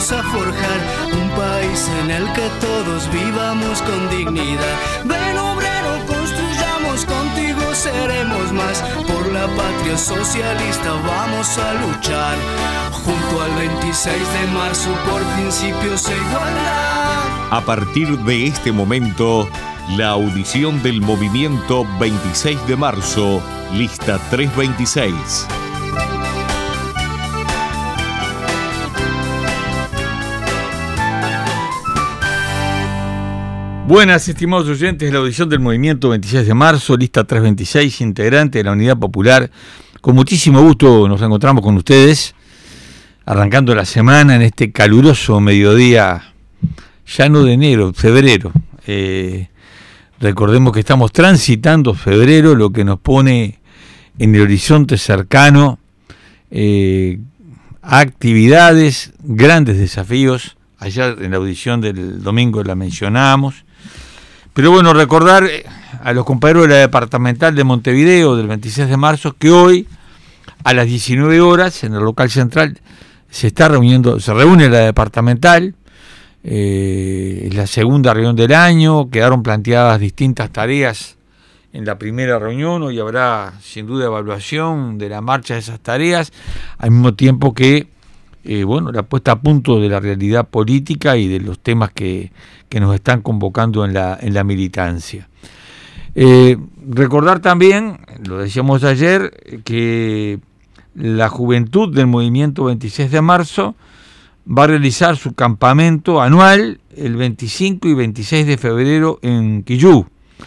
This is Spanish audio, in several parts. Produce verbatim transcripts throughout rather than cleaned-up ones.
vamos a forjar un país en el que todos vivamos con dignidad. Ven obrero, construyamos, contigo seremos más. Por la patria socialista vamos a luchar, junto al veintiséis de marzo por principios e igualdad. A partir de este momento, la audición del movimiento veintiséis de marzo, lista trescientos veintiséis. Buenas, estimados oyentes, la audición del movimiento veintiséis de marzo, lista trescientos veintiséis, integrante de la Unidad Popular. Con muchísimo gusto nos encontramos con ustedes, arrancando la semana en este caluroso mediodía, ya no de enero, febrero. Eh, recordemos que estamos transitando febrero, lo que nos pone en el horizonte cercano eh, actividades, grandes desafíos. Ayer en la audición del domingo la mencionamos. Pero bueno, recordar a los compañeros de la departamental de Montevideo del veintiséis de marzo que hoy a las diecinueve horas en el local central se está reuniendo, se reúne la departamental, eh, es la segunda reunión del año, quedaron planteadas distintas tareas en la primera reunión, hoy habrá sin duda evaluación de la marcha de esas tareas, al mismo tiempo que Eh, bueno, la puesta a punto de la realidad política y de los temas que, que nos están convocando en la, en la militancia. Eh, recordar también, lo decíamos ayer, que la juventud del movimiento veintiséis de marzo va a realizar su campamento anual el veinticinco y veintiséis de febrero en Quillú,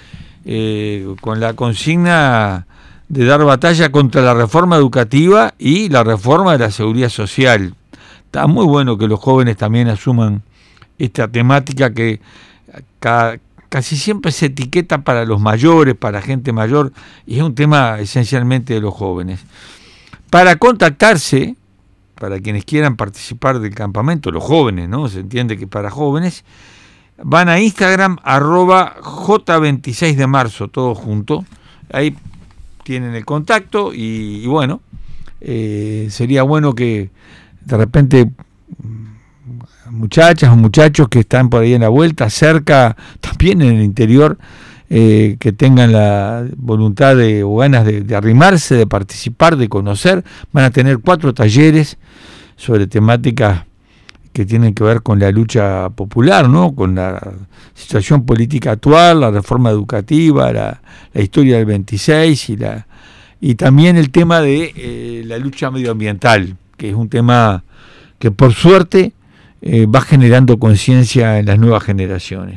eh, con la consigna de dar batalla contra la reforma educativa y la reforma de la seguridad social. Está muy bueno que los jóvenes también asuman esta temática que ca- casi siempre se etiqueta para los mayores, para gente mayor, y es un tema esencialmente de los jóvenes. Para contactarse, para quienes quieran participar del campamento, los jóvenes, ¿no? Se entiende que para jóvenes, van a Instagram, arroba J veintiséis de marzo, todo junto. Ahí tienen el contacto y, y bueno, eh, sería bueno que de repente muchachas o muchachos que están por ahí en la vuelta, cerca, también en el interior, eh, que tengan la voluntad de, o ganas de, de arrimarse, de participar, de conocer. Van a tener cuatro talleres sobre temáticas que tienen que ver con la lucha popular, ¿no? Con la situación política actual, la reforma educativa, la, la historia del veintiséis y, la, y también el tema de eh, la lucha medioambiental, que es un tema que por suerte eh, va generando conciencia en las nuevas generaciones.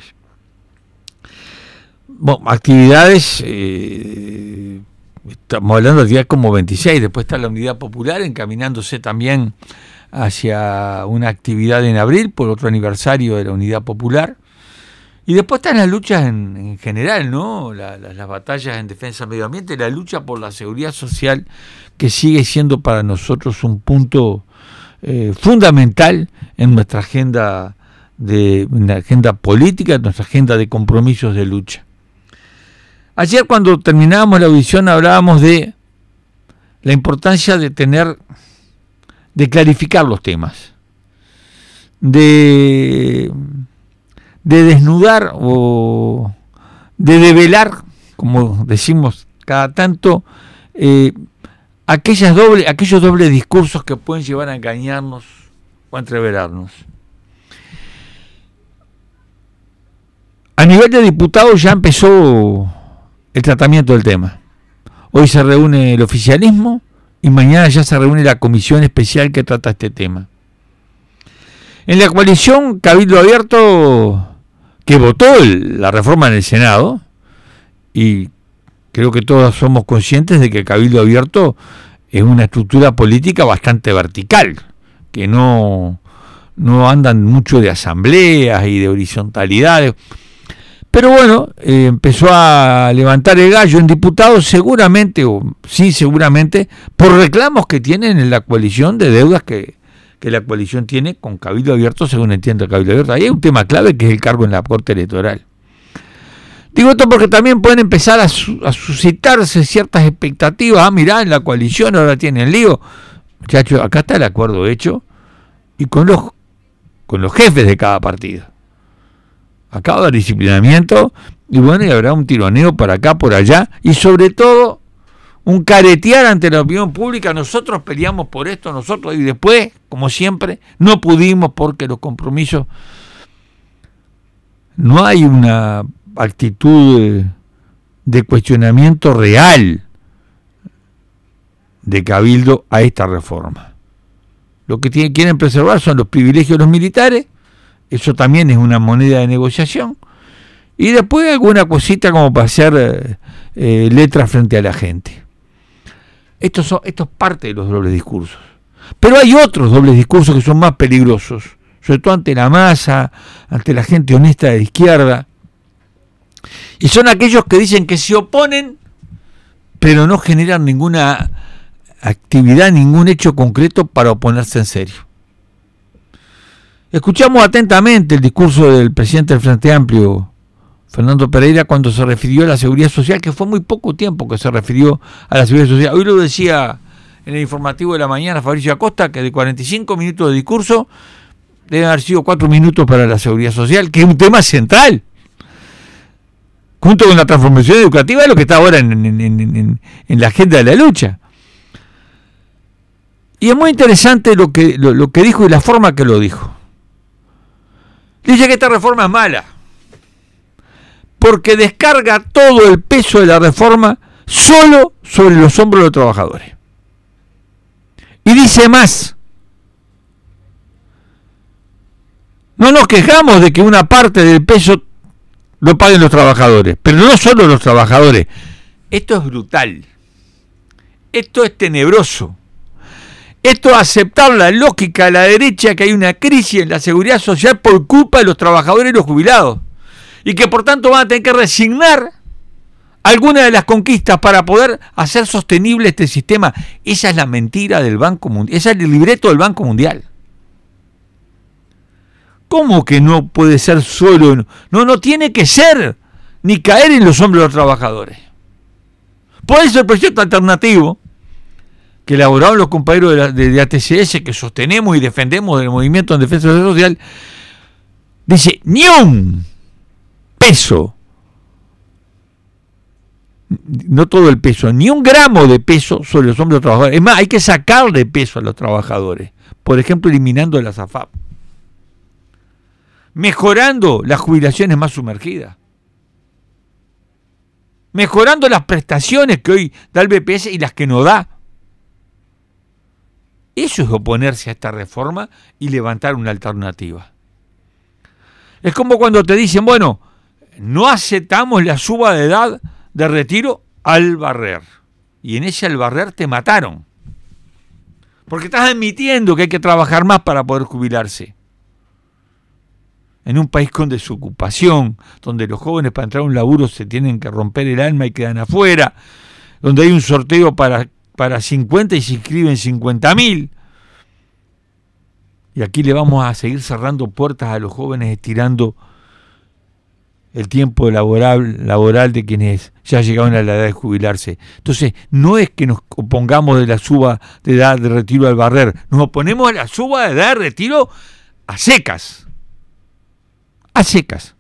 Bueno, actividades, eh, estamos hablando de actividades como veintiséis, después está la Unidad Popular encaminándose también hacia una actividad en abril por otro aniversario de la Unidad Popular, y después están las luchas en, en general, ¿no? La, la, las batallas en defensa del medio ambiente, la lucha por la seguridad social, que sigue siendo para nosotros un punto eh, fundamental en nuestra agenda de en la agenda política, en nuestra agenda de compromisos de lucha. Ayer, cuando terminábamos la audición, hablábamos de la importancia de tener de clarificar los temas, de, de desnudar o de develar, como decimos cada tanto, eh, aquellas doble, aquellos dobles discursos que pueden llevar a engañarnos o a entreverarnos. A nivel de diputados ya empezó el tratamiento del tema. Hoy se reúne el oficialismo y mañana ya se reúne la comisión especial que trata este tema. En la coalición Cabildo Abierto, que votó el, la reforma en el Senado, y creo que todos somos conscientes de que Cabildo Abierto es una estructura política bastante vertical, que no, no andan mucho de asambleas y de horizontalidades. Pero bueno, eh, empezó a levantar el gallo en diputados, seguramente, o sí, seguramente, por reclamos que tienen en la coalición de deudas que, que la coalición tiene con Cabildo Abierto, según entiendo Cabildo Abierto. Ahí hay un tema clave que es el cargo en la Corte Electoral. Digo esto porque también pueden empezar a, su, a suscitarse ciertas expectativas. Ah, mirá, en la coalición ahora tienen lío. Muchachos, acá está el acuerdo hecho, y con los con los jefes de cada partido. Acaba de haber disciplinamiento y bueno, y habrá un tironeo para acá, por allá, y sobre todo un caretear ante la opinión pública. Nosotros peleamos por esto, nosotros, y después, como siempre, no pudimos porque los compromisos, no hay una actitud de, de cuestionamiento real de Cabildo a esta reforma. Lo que tienen, quieren preservar son los privilegios de los militares, eso también es una moneda de negociación, y después alguna cosita como para hacer eh, eh, letras frente a la gente. Esto, son, esto es parte de los dobles discursos. Pero hay otros dobles discursos que son más peligrosos, sobre todo ante la masa, ante la gente honesta de la izquierda, y son aquellos que dicen que se oponen, pero no generan ninguna actividad, ningún hecho concreto para oponerse en serio. Escuchamos atentamente el discurso del presidente del Frente Amplio, Fernando Pereira, cuando se refirió a la seguridad social, que fue muy poco tiempo que se refirió a la seguridad social. Hoy lo decía en el informativo de la mañana Fabricio Acosta, que de cuarenta y cinco minutos de discurso deben haber sido cuatro minutos para la seguridad social, que es un tema central, junto con la transformación educativa, es lo que está ahora en, en, en, en, en la agenda de la lucha. Y es muy interesante lo que, lo, lo que dijo y la forma que lo dijo. Dice que esta reforma es mala, porque descarga todo el peso de la reforma solo sobre los hombros de los trabajadores. Y dice más, no nos quejamos de que una parte del peso lo paguen los trabajadores, pero no solo los trabajadores. Esto es brutal, esto es tenebroso, esto es aceptar la lógica de la derecha, que hay una crisis en la seguridad social por culpa de los trabajadores y los jubilados, y que por tanto van a tener que resignar algunas de las conquistas para poder hacer sostenible este sistema. Esa es la mentira del Banco Mundial, ese es el libreto del Banco Mundial. ¿Cómo que no puede ser solo? No, no tiene que ser, ni caer en los hombros de los trabajadores. Por eso el proyecto alternativo que elaboraron los compañeros de, la, de, de A T C S, que sostenemos y defendemos del movimiento en defensa de la seguridad social, dice, ni un peso, no todo el peso, ni un gramo de peso sobre los hombros de los trabajadores. Es más, hay que sacarle peso a los trabajadores, por ejemplo, eliminando las A F A P, mejorando las jubilaciones más sumergidas, mejorando las prestaciones que hoy da el B P S y las que no da. Eso es oponerse a esta reforma y levantar una alternativa. Es como cuando te dicen, bueno, no aceptamos la suba de edad de retiro al barrer. Y en ese al barrer te mataron. Porque estás admitiendo que hay que trabajar más para poder jubilarse. En un país con desocupación, donde los jóvenes para entrar a un laburo se tienen que romper el alma y quedan afuera, donde hay un sorteo para, para cincuenta y se inscriben cincuenta mil. Y aquí le vamos a seguir cerrando puertas a los jóvenes, estirando el tiempo laboral, laboral de quienes ya llegaron a la edad de jubilarse. Entonces, no es que nos opongamos de la suba de edad de retiro al barrer, nos oponemos a la suba de edad de retiro a secas. A secas.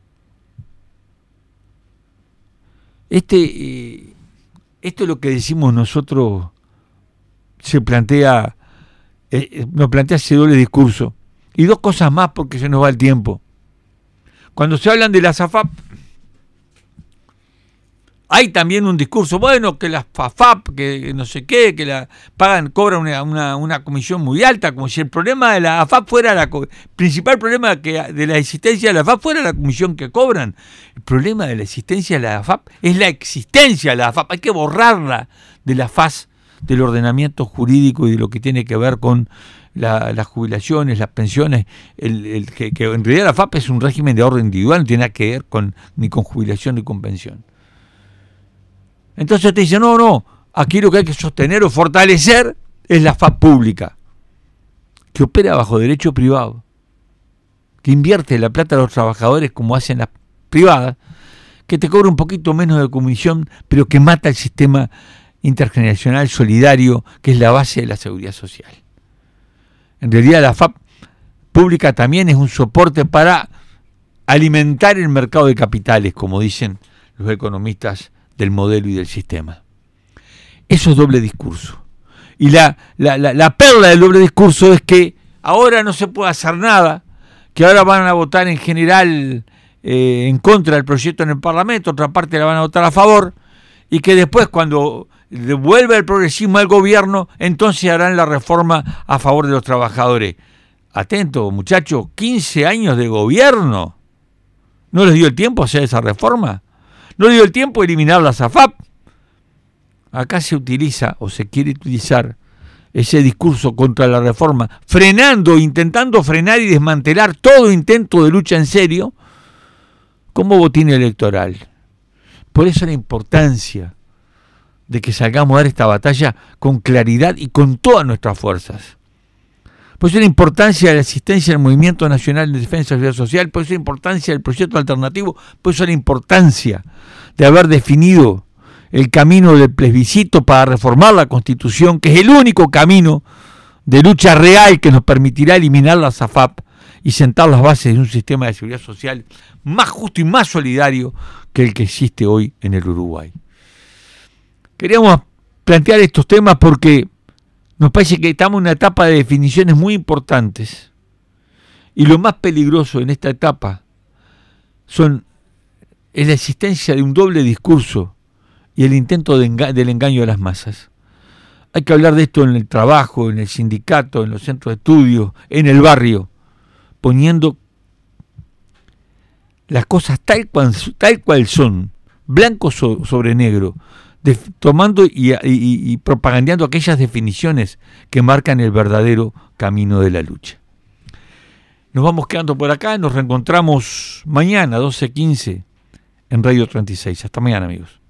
Este, eh, esto es lo que decimos nosotros, se plantea, eh, nos plantea ese doble discurso. Y dos cosas más porque se nos va el tiempo. Cuando se hablan de las A F A P, hay también un discurso, bueno, que las A F A P, que no sé qué, que la pagan, cobran una, una, una comisión muy alta, como si el problema de la A F A P fuera la principal problema que de la existencia de la A F A P fuera la comisión que cobran. El problema de la existencia de la A F A P es la existencia de la A F A P, hay que borrarla de la faz del ordenamiento jurídico y de lo que tiene que ver con la, las jubilaciones, las pensiones, el, el que, que en realidad la A F A P es un régimen de ahorro individual, no tiene nada que ver con, ni con jubilación ni con pensión. Entonces te dicen, no, no, aquí lo que hay que sostener o fortalecer es la A F A P pública, que opera bajo derecho privado, que invierte la plata de los trabajadores como hacen las privadas, que te cobra un poquito menos de comisión, pero que mata el sistema intergeneracional solidario, que es la base de la seguridad social. En realidad la A F A P pública también es un soporte para alimentar el mercado de capitales, como dicen los economistas del modelo y del sistema. Eso es doble discurso. Y la, la, la, la perla del doble discurso es que ahora no se puede hacer nada, que ahora van a votar en general eh, en contra del proyecto en el Parlamento, otra parte la van a votar a favor, y que después cuando vuelva el progresismo al gobierno, entonces harán la reforma a favor de los trabajadores. Atento, muchachos, quince años de gobierno. ¿No les dio el tiempo a hacer esa reforma? ¿No les dio el tiempo a eliminar la SAFAP? Acá se utiliza o se quiere utilizar ese discurso contra la reforma, frenando, intentando frenar y desmantelar todo intento de lucha en serio como botín electoral. Por eso la importancia de que salgamos a dar esta batalla con claridad y con todas nuestras fuerzas. Por eso la importancia de la asistencia del Movimiento Nacional de Defensa de la Seguridad Social, por eso la importancia del proyecto alternativo, por eso la importancia de haber definido el camino del plebiscito para reformar la Constitución, que es el único camino de lucha real que nos permitirá eliminar la SAFAP y sentar las bases de un sistema de seguridad social más justo y más solidario que el que existe hoy en el Uruguay. Queríamos plantear estos temas porque nos parece que estamos en una etapa de definiciones muy importantes y lo más peligroso en esta etapa son, es la existencia de un doble discurso y el intento de enga- del engaño de las masas. Hay que hablar de esto en el trabajo, en el sindicato, en los centros de estudio, en el barrio, poniendo las cosas tal cual, tal cual son, blanco so, sobre negro, de, tomando y, y, y propagandeando aquellas definiciones que marcan el verdadero camino de la lucha. Nos vamos quedando por acá, nos reencontramos mañana, doce quince, en Radio treinta y seis. Hasta mañana, amigos.